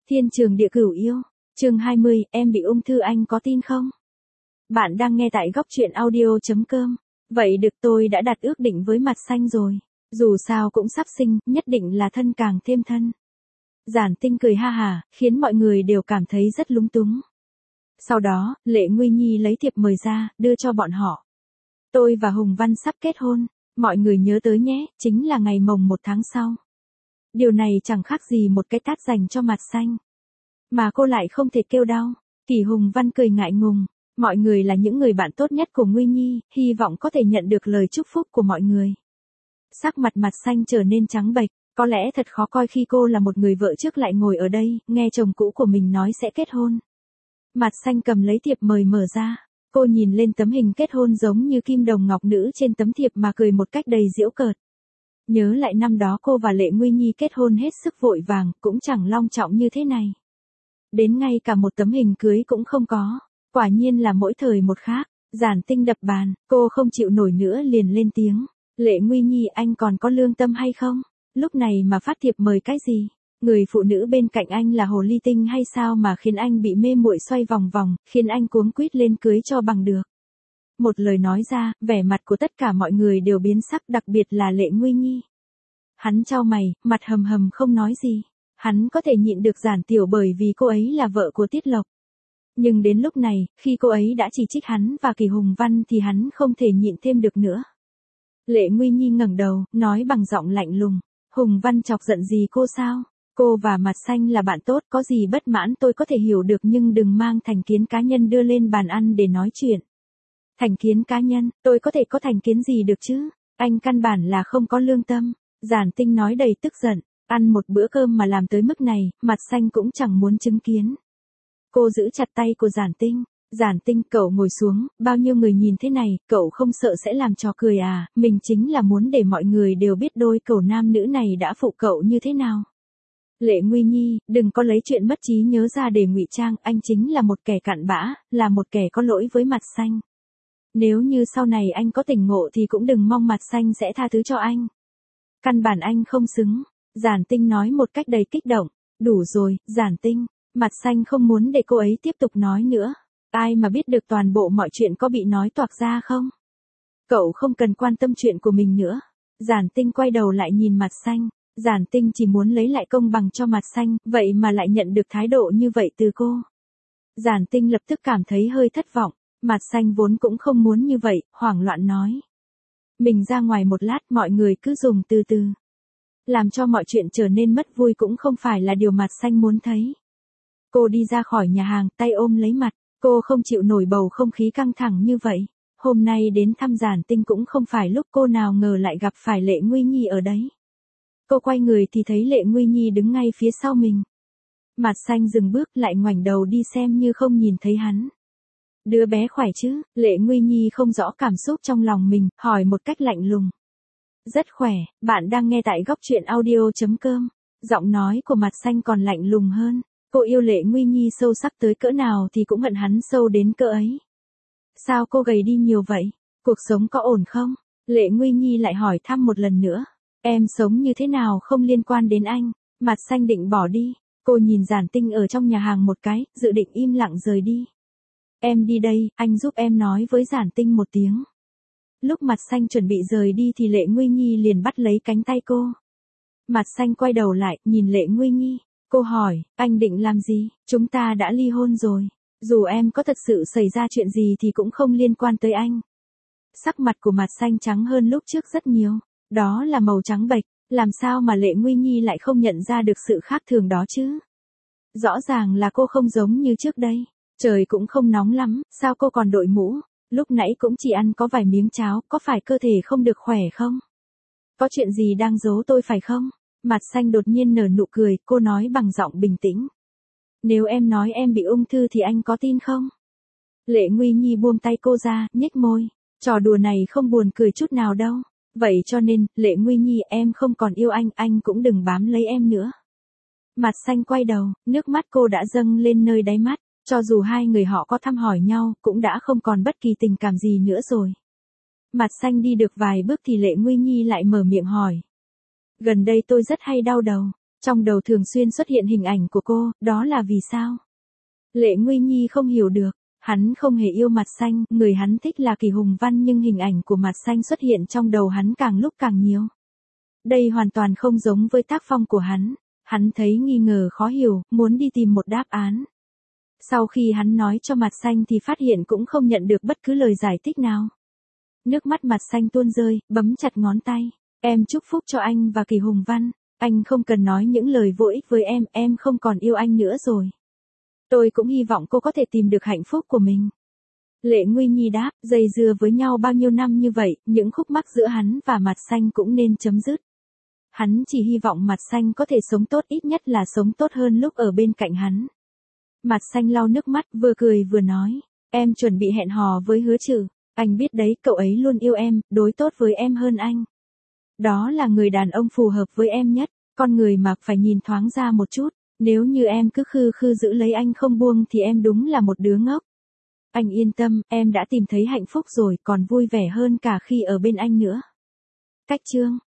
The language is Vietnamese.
Thiên trường địa cửu yêu, chương 20, em bị ung thư anh có tin không? Bạn đang nghe tại góc truyện audio.com. Vậy được, tôi đã đặt ước định với Mặt Xanh rồi. Dù sao cũng sắp sinh, nhất định là thân càng thêm thân. Giản Tinh cười ha hả, khiến mọi người đều cảm thấy rất lúng túng. Sau đó, Lệ Nguy Nhi lấy thiệp mời ra, đưa cho bọn họ. Tôi và Hùng Văn sắp kết hôn, mọi người nhớ tới nhé, chính là ngày mồng 1 tháng sau. Điều này chẳng khác gì một cái tát dành cho Mặt Xanh. Mà cô lại không thể kêu đau. Kỳ Hùng Văn cười ngại ngùng. Mọi người là những người bạn tốt nhất của Nguy Nhi, hy vọng có thể nhận được lời chúc phúc của mọi người. Sắc mặt Mặt Xanh trở nên trắng bệch, có lẽ thật khó coi khi cô là một người vợ trước lại ngồi ở đây, nghe chồng cũ của mình nói sẽ kết hôn. Mặt Xanh cầm lấy thiệp mời mở ra, cô nhìn lên tấm hình kết hôn giống như kim đồng ngọc nữ trên tấm thiệp mà cười một cách đầy giễu cợt. Nhớ lại năm đó cô và Lệ Nguy Nhi kết hôn hết sức vội vàng, cũng chẳng long trọng như thế này. Đến ngay cả một tấm hình cưới cũng không có, quả nhiên là mỗi thời một khác. Giản Tinh đập bàn, cô không chịu nổi nữa liền lên tiếng. Lệ Nguy Nhi, anh còn có lương tâm hay không? Lúc này mà phát thiệp mời cái gì? Người phụ nữ bên cạnh anh là hồ ly tinh hay sao mà khiến anh bị mê muội xoay vòng vòng, khiến anh cuống quýt lên cưới cho bằng được. Một lời nói ra, vẻ mặt của tất cả mọi người đều biến sắc, đặc biệt là Lệ Nguy Nhi. Hắn chau mày, mặt hầm hầm không nói gì. Hắn có thể nhịn được Giản Tiểu bởi vì cô ấy là vợ của Tiết Lộc. Nhưng đến lúc này, khi cô ấy đã chỉ trích hắn và Kỳ Hùng Văn thì hắn không thể nhịn thêm được nữa. Lệ Nguy Nhi ngẩng đầu, nói bằng giọng lạnh lùng. Hùng Văn chọc giận gì cô sao? Cô và Mặt Xanh là bạn tốt, có gì bất mãn tôi có thể hiểu được, nhưng đừng mang thành kiến cá nhân đưa lên bàn ăn để nói chuyện. Thành kiến cá nhân, tôi có thể có thành kiến gì được chứ? Anh căn bản là không có lương tâm. Giản Tinh nói đầy tức giận. Ăn một bữa cơm mà làm tới mức này, Mặt Xanh cũng chẳng muốn chứng kiến. Cô giữ chặt tay của Giản Tinh. Giản Tinh, cậu ngồi xuống, bao nhiêu người nhìn thế này, cậu không sợ sẽ làm trò cười à? Mình chính là muốn để mọi người đều biết đôi cậu nam nữ này đã phụ cậu như thế nào. Lệ Nguy Nhi, đừng có lấy chuyện mất trí nhớ ra để ngụy trang, anh chính là một kẻ cặn bã, là một kẻ có lỗi với Mặt Xanh. Nếu như sau này anh có tỉnh ngộ thì cũng đừng mong Mặt Xanh sẽ tha thứ cho anh. Căn bản anh không xứng. Giản Tinh nói một cách đầy kích động. Đủ rồi, Giản Tinh. Mặt Xanh không muốn để cô ấy tiếp tục nói nữa. Ai mà biết được toàn bộ mọi chuyện có bị nói toạc ra không? Cậu không cần quan tâm chuyện của mình nữa. Giản Tinh quay đầu lại nhìn Mặt Xanh. Giản Tinh chỉ muốn lấy lại công bằng cho Mặt Xanh, vậy mà lại nhận được thái độ như vậy từ cô. Giản Tinh lập tức cảm thấy hơi thất vọng. Mặt Xanh vốn cũng không muốn như vậy, hoảng loạn nói. Mình ra ngoài một lát, mọi người cứ dùng từ từ. Làm cho mọi chuyện trở nên mất vui cũng không phải là điều Mặt Xanh muốn thấy. Cô đi ra khỏi nhà hàng, tay ôm lấy mặt. Cô không chịu nổi bầu không khí căng thẳng như vậy. Hôm nay đến thăm Giản Tinh cũng không phải lúc, cô nào ngờ lại gặp phải Lệ Nguy Nhi ở đấy. Cô quay người thì thấy Lệ Nguy Nhi đứng ngay phía sau mình. Mặt Xanh dừng bước lại ngoảnh đầu đi xem như không nhìn thấy hắn. Đứa bé khỏe chứ? Lệ Nguy Nhi không rõ cảm xúc trong lòng mình, hỏi một cách lạnh lùng. Rất khỏe, bạn đang nghe tại góc truyện audio.com. Giọng nói của Mặt Xanh còn lạnh lùng hơn. Cô yêu Lệ Nguy Nhi sâu sắc tới cỡ nào thì cũng hận hắn sâu đến cỡ ấy. Sao cô gầy đi nhiều vậy? Cuộc sống có ổn không? Lệ Nguy Nhi lại hỏi thăm một lần nữa. Em sống như thế nào không liên quan đến anh. Mặt Xanh định bỏ đi. Cô nhìn Giản Tinh ở trong nhà hàng một cái, dự định im lặng rời đi. Em đi đây, anh giúp em nói với Giản Tinh một tiếng. Lúc Mặt Xanh chuẩn bị rời đi thì Lệ Nguy Nhi liền bắt lấy cánh tay cô. Mặt Xanh quay đầu lại, nhìn Lệ Nguy Nhi. Cô hỏi, anh định làm gì? Chúng ta đã ly hôn rồi. Dù em có thật sự xảy ra chuyện gì thì cũng không liên quan tới anh. Sắc mặt của Mặt Xanh trắng hơn lúc trước rất nhiều. Đó là màu trắng bệch. Làm sao mà Lệ Nguy Nhi lại không nhận ra được sự khác thường đó chứ? Rõ ràng là cô không giống như trước đây. Trời cũng không nóng lắm, sao cô còn đội mũ? Lúc nãy cũng chỉ ăn có vài miếng cháo, có phải cơ thể không được khỏe không? Có chuyện gì đang giấu tôi phải không? Mặt Xanh đột nhiên nở nụ cười, cô nói bằng giọng bình tĩnh. Nếu em nói em bị ung thư thì anh có tin không? Lệ Nguy Nhi buông tay cô ra, nhếch môi. Trò đùa này không buồn cười chút nào đâu. Vậy cho nên, Lệ Nguy Nhi, em không còn yêu anh cũng đừng bám lấy em nữa. Mặt Xanh quay đầu, nước mắt cô đã dâng lên nơi đáy mắt. Cho dù hai người họ có thăm hỏi nhau, cũng đã không còn bất kỳ tình cảm gì nữa rồi. Mặt Xanh đi được vài bước thì Lệ Nguy Nhi lại mở miệng hỏi. Gần đây tôi rất hay đau đầu. Trong đầu thường xuyên xuất hiện hình ảnh của cô, đó là vì sao? Lệ Nguy Nhi không hiểu được, hắn không hề yêu Mặt Xanh, người hắn thích là Kỳ Hùng Văn nhưng hình ảnh của Mặt Xanh xuất hiện trong đầu hắn càng lúc càng nhiều. Đây hoàn toàn không giống với tác phong của hắn thấy nghi ngờ khó hiểu, muốn đi tìm một đáp án. Sau khi hắn nói cho Mặt Xanh thì phát hiện cũng không nhận được bất cứ lời giải thích nào. Nước mắt Mặt Xanh tuôn rơi, bấm chặt ngón tay. Em chúc phúc cho anh và Kỳ Hùng Văn, anh không cần nói những lời vô ích với em không còn yêu anh nữa rồi. Tôi cũng hy vọng cô có thể tìm được hạnh phúc của mình. Lệ Nguy Nhi đáp, dây dưa với nhau bao nhiêu năm như vậy, những khúc mắc giữa hắn và Mặt Xanh cũng nên chấm dứt. Hắn chỉ hy vọng Mặt Xanh có thể sống tốt, ít nhất là sống tốt hơn lúc ở bên cạnh hắn. Mặt Xanh lau nước mắt, vừa cười vừa nói, em chuẩn bị hẹn hò với Hứa Trừ, anh biết đấy, cậu ấy luôn yêu em, đối tốt với em hơn anh. Đó là người đàn ông phù hợp với em nhất, con người mà phải nhìn thoáng ra một chút, nếu như em cứ khư khư giữ lấy anh không buông thì em đúng là một đứa ngốc. Anh yên tâm, em đã tìm thấy hạnh phúc rồi, còn vui vẻ hơn cả khi ở bên anh nữa. Cách chương